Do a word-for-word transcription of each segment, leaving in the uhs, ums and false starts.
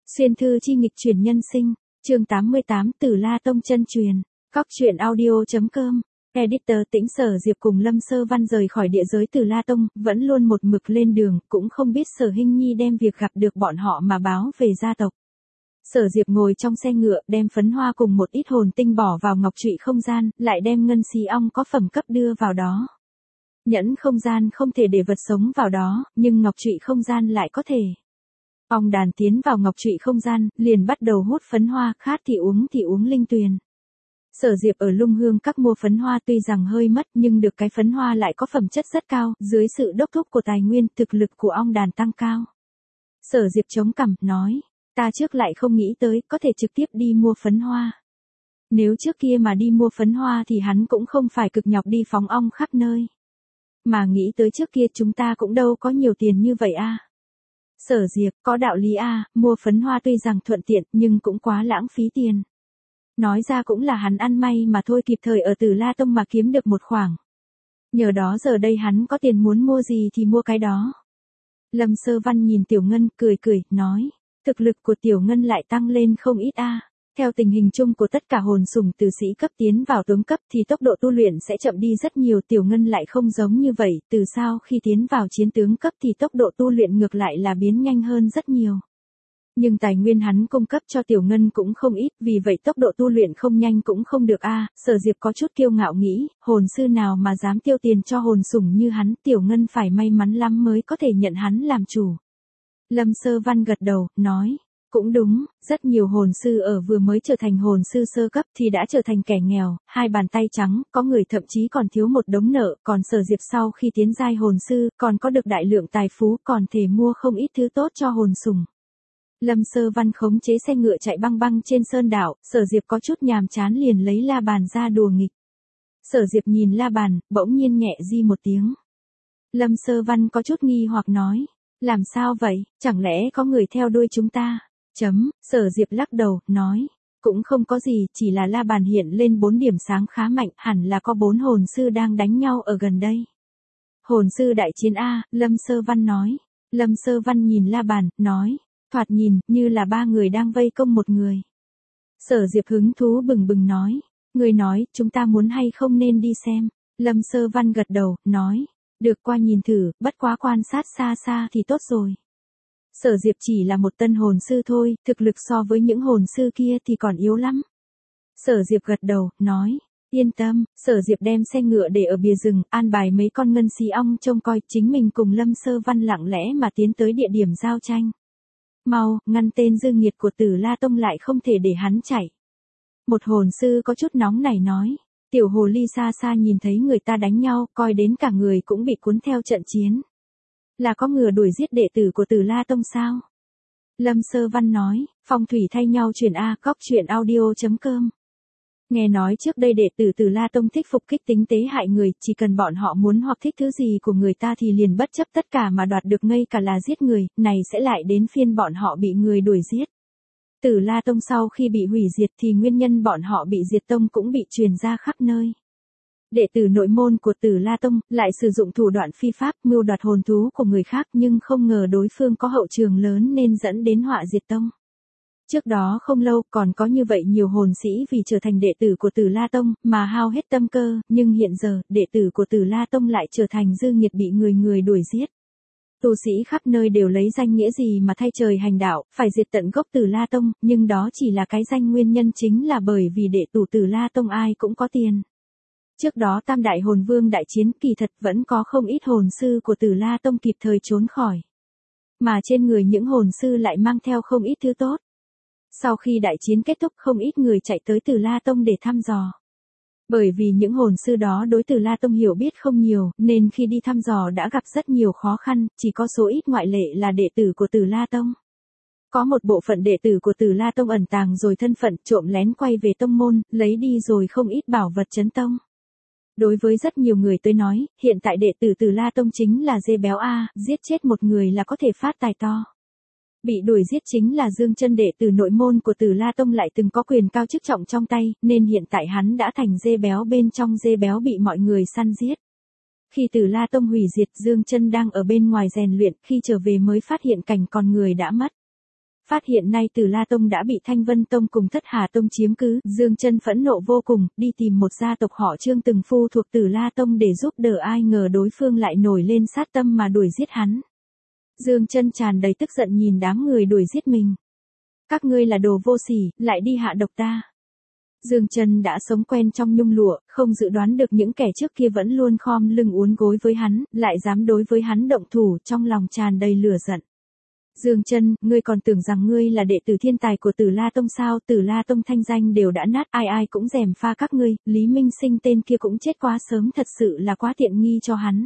Xuyên thư chi nghịch chuyển nhân sinh, chương tám mươi tám Tử La Tông chân truyền, Cóc truyện audio.com, editor Tĩnh Sở Diệp cùng Lâm Sơ Văn rời khỏi địa giới Tử La Tông, vẫn luôn một mực lên đường, cũng không biết Sở Hinh Nhi đem việc gặp được bọn họ mà báo về gia tộc. Sở Diệp ngồi trong xe ngựa, đem phấn hoa cùng một ít hồn tinh bỏ vào ngọc trụy không gian, lại đem ngân xí ong có phẩm cấp đưa vào đó. Nhẫn không gian không thể để vật sống vào đó, nhưng ngọc trụy không gian lại có thể. Ong đàn tiến vào ngọc trụy không gian, liền bắt đầu hút phấn hoa, khát thì uống thì uống linh tuyền. Sở Diệp ở Lung Hương các mua phấn hoa tuy rằng hơi mất nhưng được cái phấn hoa lại có phẩm chất rất cao, dưới sự đốc thúc của tài nguyên, thực lực của ong đàn tăng cao. Sở Diệp chống cằm, nói, ta trước lại không nghĩ tới, có thể trực tiếp đi mua phấn hoa. Nếu trước kia mà đi mua phấn hoa thì hắn cũng không phải cực nhọc đi phóng ong khắp nơi. Mà nghĩ tới trước kia chúng ta cũng đâu có nhiều tiền như vậy a. Sở Diệp, có đạo lý a, mua phấn hoa tuy rằng thuận tiện nhưng cũng quá lãng phí tiền. Nói ra cũng là hắn ăn may mà thôi, kịp thời ở Tử La Tông mà kiếm được một khoản. Nhờ đó giờ đây hắn có tiền muốn mua gì thì mua cái đó. Lâm Sơ Văn nhìn Tiểu Ngân, cười cười, nói, thực lực của Tiểu Ngân lại tăng lên không ít a. Theo tình hình chung của tất cả hồn sủng từ sĩ cấp tiến vào tướng cấp thì tốc độ tu luyện sẽ chậm đi rất nhiều, Tiểu Ngân lại không giống như vậy, từ sau khi tiến vào chiến tướng cấp thì tốc độ tu luyện ngược lại là biến nhanh hơn rất nhiều. Nhưng tài nguyên hắn cung cấp cho Tiểu Ngân cũng không ít, vì vậy tốc độ tu luyện không nhanh cũng không được a. Sở Diệp có chút kiêu ngạo nghĩ, hồn sư nào mà dám tiêu tiền cho hồn sủng như hắn, Tiểu Ngân phải may mắn lắm mới có thể nhận hắn làm chủ. Lâm Sơ Văn gật đầu, nói, cũng đúng, rất nhiều hồn sư ở vừa mới trở thành hồn sư sơ cấp thì đã trở thành kẻ nghèo, hai bàn tay trắng, có người thậm chí còn thiếu một đống nợ, còn Sở Diệp sau khi tiến giai hồn sư, còn có được đại lượng tài phú, còn thể mua không ít thứ tốt cho hồn sủng. Lâm Sơ Văn khống chế xe ngựa chạy băng băng trên sơn đảo, Sở Diệp có chút nhàm chán liền lấy la bàn ra đùa nghịch. Sở Diệp nhìn la bàn, bỗng nhiên nhẹ di một tiếng. Lâm Sơ Văn có chút nghi hoặc nói, làm sao vậy, chẳng lẽ có người theo đuôi chúng ta? Chấm, Sở Diệp lắc đầu, nói, cũng không có gì, chỉ là la bàn hiện lên bốn điểm sáng khá mạnh, hẳn là có bốn hồn sư đang đánh nhau ở gần đây. Hồn sư đại chiến A, Lâm Sơ Văn nói. Lâm Sơ Văn nhìn la bàn, nói, thoạt nhìn, như là ba người đang vây công một người. Sở Diệp hứng thú bừng bừng nói, người nói, chúng ta muốn hay không nên đi xem. Lâm Sơ Văn gật đầu, nói, được qua nhìn thử, bất quá quan sát xa xa thì tốt rồi. Sở Diệp chỉ là một tân hồn sư thôi, thực lực so với những hồn sư kia thì còn yếu lắm. Sở Diệp gật đầu, nói, yên tâm. Sở Diệp đem xe ngựa để ở bìa rừng, an bài mấy con ngân xí ong trông coi, chính mình cùng Lâm Sơ Văn lặng lẽ mà tiến tới địa điểm giao tranh. Mau, ngăn tên dư nghiệt của Tử La Tông lại không thể để hắn chạy. Một hồn sư có chút nóng này nói, tiểu hồ ly xa xa nhìn thấy người ta đánh nhau, coi đến cả người cũng bị cuốn theo trận chiến. Là có ngừa đuổi giết đệ tử của Tử La Tông sao? Lâm Sơ Văn nói, phong thủy thay nhau truyền a, cóc truyện audio.com. Nghe nói trước đây đệ tử Tử La Tông thích phục kích tính tế hại người, chỉ cần bọn họ muốn hoặc thích thứ gì của người ta thì liền bất chấp tất cả mà đoạt được, ngay cả là giết người, này sẽ lại đến phiên bọn họ bị người đuổi giết. Tử La Tông sau khi bị hủy diệt thì nguyên nhân bọn họ bị diệt tông cũng bị truyền ra khắp nơi. Đệ tử nội môn của Tử La Tông lại sử dụng thủ đoạn phi pháp mưu đoạt hồn thú của người khác, nhưng không ngờ đối phương có hậu trường lớn nên dẫn đến họa diệt tông. Trước đó không lâu còn có như vậy nhiều hồn sĩ vì trở thành đệ tử của Tử La Tông mà hao hết tâm cơ, nhưng hiện giờ đệ tử của Tử La Tông lại trở thành dư nghiệt bị người người đuổi giết. Tu sĩ khắp nơi đều lấy danh nghĩa gì mà thay trời hành đạo, phải diệt tận gốc Tử La Tông, nhưng đó chỉ là cái danh, nguyên nhân chính là bởi vì đệ tử Tử La Tông ai cũng có tiền. Trước đó Tam Đại Hồn Vương đại chiến, kỳ thật vẫn có không ít hồn sư của Tử La Tông kịp thời trốn khỏi. Mà trên người những hồn sư lại mang theo không ít thứ tốt. Sau khi đại chiến kết thúc, không ít người chạy tới Tử La Tông để thăm dò. Bởi vì những hồn sư đó đối Tử La Tông hiểu biết không nhiều, nên khi đi thăm dò đã gặp rất nhiều khó khăn, chỉ có số ít ngoại lệ là đệ tử của Tử La Tông. Có một bộ phận đệ tử của Tử La Tông ẩn tàng rồi thân phận, trộm lén quay về tông môn, lấy đi rồi không ít bảo vật trấn tông. Đối với rất nhiều người tới nói, hiện tại đệ tử Tử La Tông chính là dê béo a, giết chết một người là có thể phát tài to. Bị đuổi giết chính là Dương Chân, đệ tử nội môn của Tử La Tông lại từng có quyền cao chức trọng trong tay, nên hiện tại hắn đã thành dê béo bên trong dê béo bị mọi người săn giết. Khi Tử La Tông hủy diệt, Dương Chân đang ở bên ngoài rèn luyện, khi trở về mới phát hiện cảnh con người đã mất. phát hiện nay Từ La Tông đã bị Thanh Vân Tông cùng Thất Hà Tông chiếm cứ, Dương Chân phẫn nộ vô cùng, đi tìm một gia tộc họ Trương từng phu thuộc Từ La Tông để giúp đỡ, ai ngờ đối phương lại nổi lên sát tâm mà đuổi giết hắn. Dương Chân tràn đầy tức giận nhìn đám người đuổi giết mình. Các ngươi là đồ vô sỉ, lại đi hạ độc ta. Dương Chân đã sống quen trong nhung lụa, không dự đoán được những kẻ trước kia vẫn luôn khom lưng uốn gối với hắn, lại dám đối với hắn động thủ, trong lòng tràn đầy lửa giận. Dương Chân, ngươi còn tưởng rằng ngươi là đệ tử thiên tài của Từ La Tông sao? Từ La Tông thanh danh đều đã nát, ai ai cũng gièm pha các ngươi, Lý Minh Sinh tên kia cũng chết quá sớm, thật sự là quá tiện nghi cho hắn.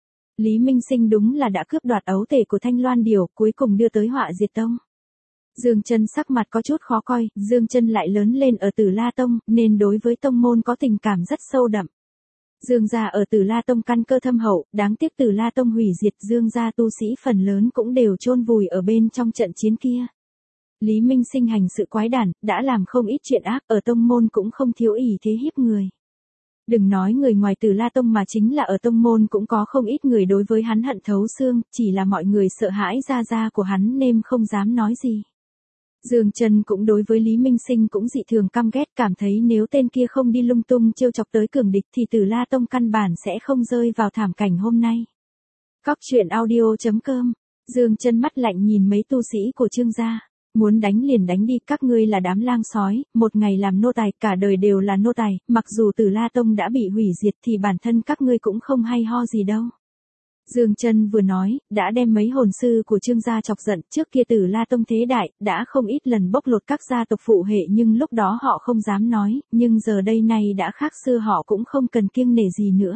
Lý Minh Sinh đúng là đã cướp đoạt ấu tể của Thanh Loan Điểu, cuối cùng đưa tới họa diệt tông. Dương Chân sắc mặt có chút khó coi, Dương Chân lại lớn lên ở Từ La Tông, nên đối với tông môn có tình cảm rất sâu đậm. Dương gia ở Từ La Tông căn cơ thâm hậu, đáng tiếc Từ La Tông hủy diệt, Dương gia tu sĩ phần lớn cũng đều chôn vùi ở bên trong trận chiến kia. Lý Minh Sinh hành sự quái đản, đã làm không ít chuyện ác, ở tông môn cũng không thiếu ỷ thế hiếp người. Đừng nói người ngoài Từ La Tông mà chính là ở tông môn cũng có không ít người đối với hắn hận thấu xương, chỉ là mọi người sợ hãi gia gia của hắn nên không dám nói gì. Dương Chân cũng đối với Lý Minh Sinh cũng dị thường căm ghét, cảm thấy nếu tên kia không đi lung tung trêu chọc tới cường địch thì Từ La Tông căn bản sẽ không rơi vào thảm cảnh hôm nay. Cóc truyện audio chấm com. Dương Chân mắt lạnh nhìn mấy tu sĩ của Trương gia, muốn đánh liền đánh đi, các ngươi là đám lang sói, một ngày làm nô tài, cả đời đều là nô tài, mặc dù Từ La Tông đã bị hủy diệt thì bản thân các ngươi cũng không hay ho gì đâu. Dương Chân vừa nói, đã đem mấy hồn sư của Trương gia chọc giận, trước kia Từ La Tông thế đại, đã không ít lần bóc lột các gia tộc phụ hệ nhưng lúc đó họ không dám nói, nhưng giờ đây này đã khác xưa, họ cũng không cần kiêng nể gì nữa.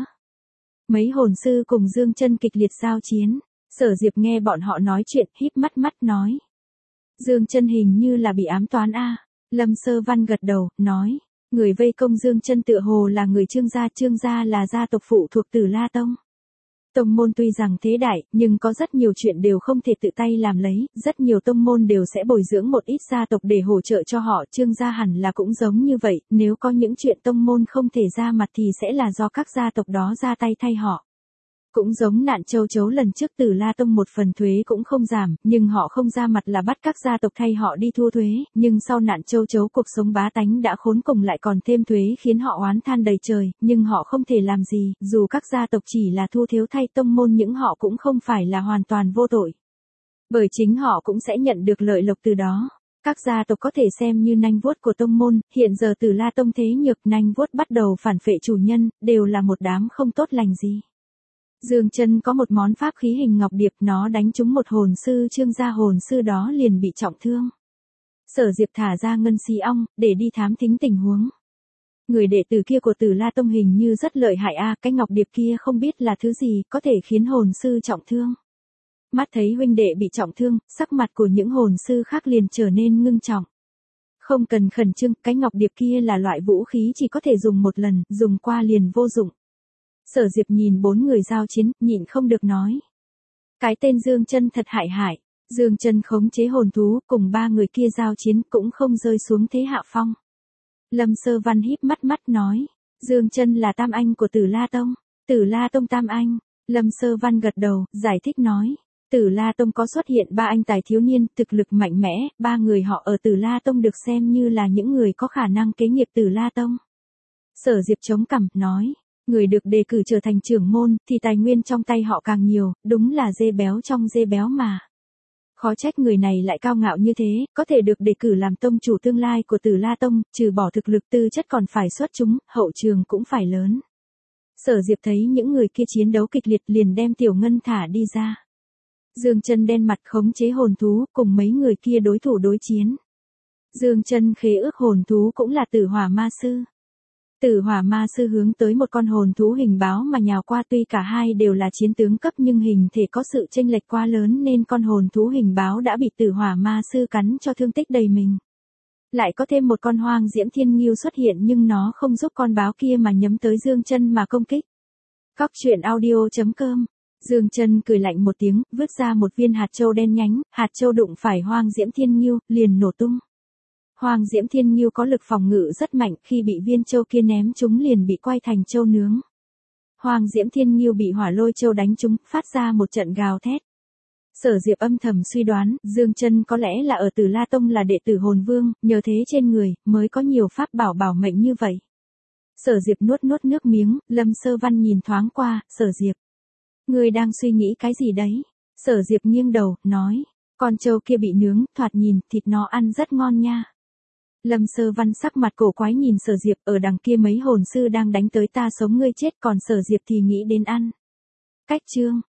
Mấy hồn sư cùng Dương Chân kịch liệt giao chiến, Sở Diệp nghe bọn họ nói chuyện, híp mắt mắt nói. Dương Chân hình như là bị ám toán a. Lâm Sơ Văn gật đầu, nói, người vây công Dương Chân tựa hồ là người Trương gia, Trương gia là gia tộc phụ thuộc Từ La Tông. Tông môn tuy rằng thế đại, nhưng có rất nhiều chuyện đều không thể tự tay làm lấy, rất nhiều tông môn đều sẽ bồi dưỡng một ít gia tộc để hỗ trợ cho họ, Trương gia hẳn là cũng giống như vậy, nếu có những chuyện tông môn không thể ra mặt thì sẽ là do các gia tộc đó ra tay thay họ. Cũng giống Nạn Châu Chấu lần trước, Từ La Tông một phần thuế cũng không giảm, nhưng họ không ra mặt là bắt các gia tộc thay họ đi thu thuế, nhưng sau Nạn Châu Chấu cuộc sống bá tánh đã khốn cùng lại còn thêm thuế khiến họ oán than đầy trời, nhưng họ không thể làm gì, dù các gia tộc chỉ là thu thiếu thay tông môn những họ cũng không phải là hoàn toàn vô tội. Bởi chính họ cũng sẽ nhận được lợi lộc từ đó. Các gia tộc có thể xem như nanh vuốt của tông môn, hiện giờ Từ La Tông thế nhược, nanh vuốt bắt đầu phản phệ chủ nhân, đều là một đám không tốt lành gì. Dương Chân có một món pháp khí hình ngọc điệp, nó đánh trúng một hồn sư Trương gia, hồn sư đó liền bị trọng thương. Sở Diệp thả ra ngân xí ong, để đi thám thính tình huống. Người đệ tử kia của Từ La Tông hình như rất lợi hại a, cái ngọc điệp kia không biết là thứ gì, có thể khiến hồn sư trọng thương. Mắt thấy huynh đệ bị trọng thương, sắc mặt của những hồn sư khác liền trở nên ngưng trọng. Không cần khẩn trương, cái ngọc điệp kia là loại vũ khí chỉ có thể dùng một lần, dùng qua liền vô dụng. Sở Diệp nhìn bốn người giao chiến, nhịn không được nói. Cái tên Dương Chân thật hại hại. Dương Chân khống chế hồn thú, cùng ba người kia giao chiến cũng không rơi xuống thế hạ phong. Lâm Sơ Văn híp mắt mắt nói. Dương Chân là tam anh của Từ La Tông. Từ La Tông tam anh. Lâm Sơ Văn gật đầu, giải thích nói. Từ La Tông có xuất hiện ba anh tài thiếu niên, thực lực mạnh mẽ, ba người họ ở Từ La Tông được xem như là những người có khả năng kế nghiệp Từ La Tông. Sở Diệp chống cằm, nói. Người được đề cử trở thành trưởng môn, thì tài nguyên trong tay họ càng nhiều, đúng là dê béo trong dê béo mà. Khó trách người này lại cao ngạo như thế, có thể được đề cử làm tông chủ tương lai của Từ La Tông, trừ bỏ thực lực tư chất còn phải xuất chúng, hậu trường cũng phải lớn. Sở Diệp thấy những người kia chiến đấu kịch liệt liền đem Tiểu Ngân thả đi ra. Dương Chân đen mặt khống chế hồn thú, cùng mấy người kia đối thủ đối chiến. Dương Chân khế ước hồn thú cũng là Tử Hỏa Ma Sư. Tử Hỏa Ma Sư hướng tới một con hồn thú hình báo mà nhào qua, tuy cả hai đều là chiến tướng cấp nhưng hình thể có sự chênh lệch quá lớn nên con hồn thú hình báo đã bị Tử Hỏa Ma Sư cắn cho thương tích đầy mình. Lại có thêm một con Hoang Diễm Thiên Ngưu xuất hiện nhưng nó không giúp con báo kia mà nhắm tới Dương Chân mà công kích. Cóc truyện audio chấm com. Dương Chân cười lạnh một tiếng, vứt ra một viên hạt châu đen nhánh, hạt châu đụng phải Hoang Diễm Thiên Ngưu, liền nổ tung. Hoang Diễm Thiên Ngưu có lực phòng ngự rất mạnh, khi bị viên châu kia ném trúng liền bị quay thành châu nướng. Hoang Diễm Thiên Ngưu bị hỏa lôi châu đánh trúng, phát ra một trận gào thét. Sở Diệp âm thầm suy đoán, Dương Chân có lẽ là ở Tử La Tông là đệ tử hồn vương, nhờ thế trên người, mới có nhiều pháp bảo bảo mệnh như vậy. Sở Diệp nuốt nuốt nước miếng, Lâm Sơ Văn nhìn thoáng qua, Sở Diệp. Ngươi đang suy nghĩ cái gì đấy? Sở Diệp nghiêng đầu, nói, con trâu kia bị nướng, thoạt nhìn, thịt nó ăn rất ngon nha. Lâm Sơ Văn sắc mặt cổ quái nhìn Sở Diệp, ở đằng kia mấy hồn sư đang đánh tới ta sống ngươi chết, còn Sở Diệp thì nghĩ đến ăn. Cách chương.